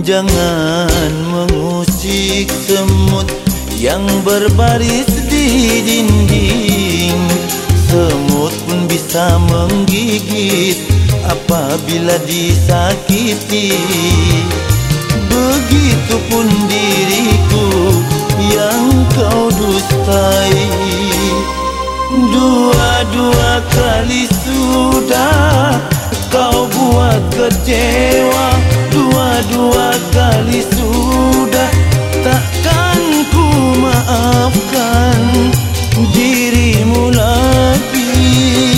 Jangan mengusik semut yang berbaris di dinding. Semut pun bisa menggigit apabila disakiti. Begitupun diriku yang kau dustai. Dua-dua kali sudah kau buat kecewa. Dua-dua kali sudah, takkan ku maafkan dirimu lagi.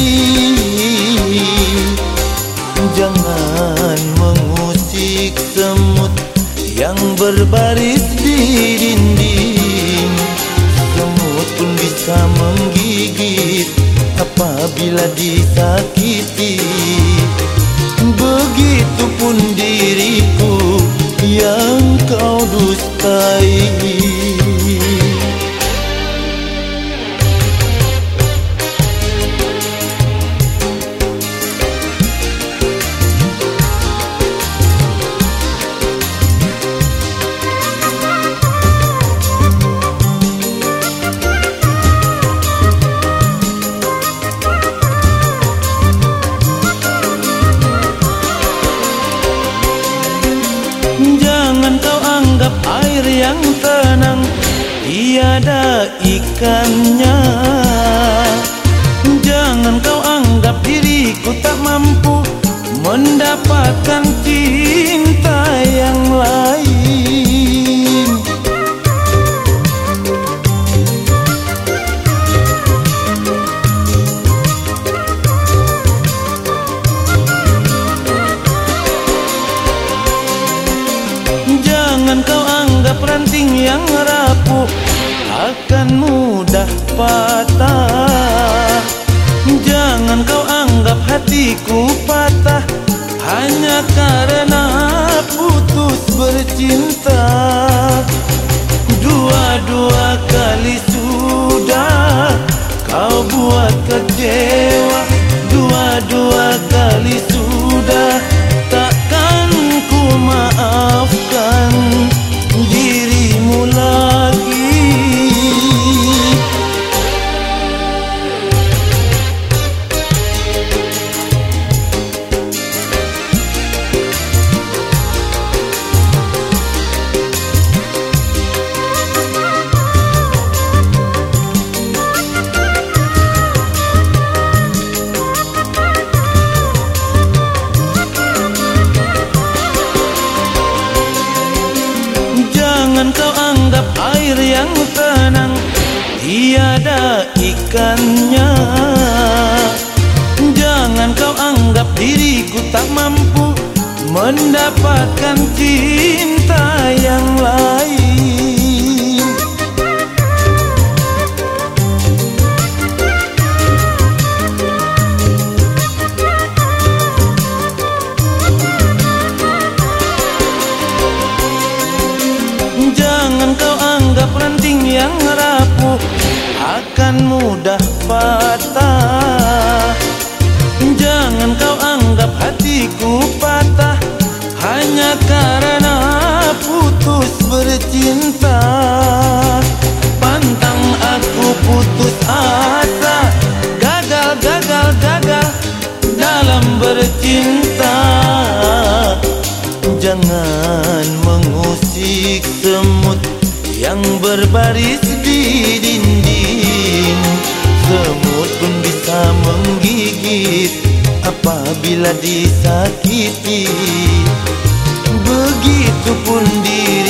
Jangan mengusik semut yang berbaris di dinding. Semut pun bisa menggigit apabila disakiti. Begitupun diriku yang kau dustai. Jangan kau anggap air yang tenang tiada ikannya. Jangan kau anggap diriku tak mampu mendapatkan cinta yang lain. Jangan kau anggap ranting yang rapuh akan mudah patah. Jangan kau anggap hatiku patah hanya karena putus bercinta. Dua-dua kali sudah kau buat kecewa. Dua-dua kali sudah, takkan ku maafkan dirimu lagi. Jangan kau anggap air yang tenang tiada ikannya. Jangan kau anggap diriku tak mampu mendapatkan cinta yang lain. Jangan kau anggap ranting yang rapuh akan mudah patah. Jangan kau anggap hatiku patah hanya karena putus bercinta. Pantang aku putus asa, gagal dalam bercinta. Jangan mengusik semut yang berbaris di dinding. Semut pun bisa menggigit apabila disakiti. Begitupun diriku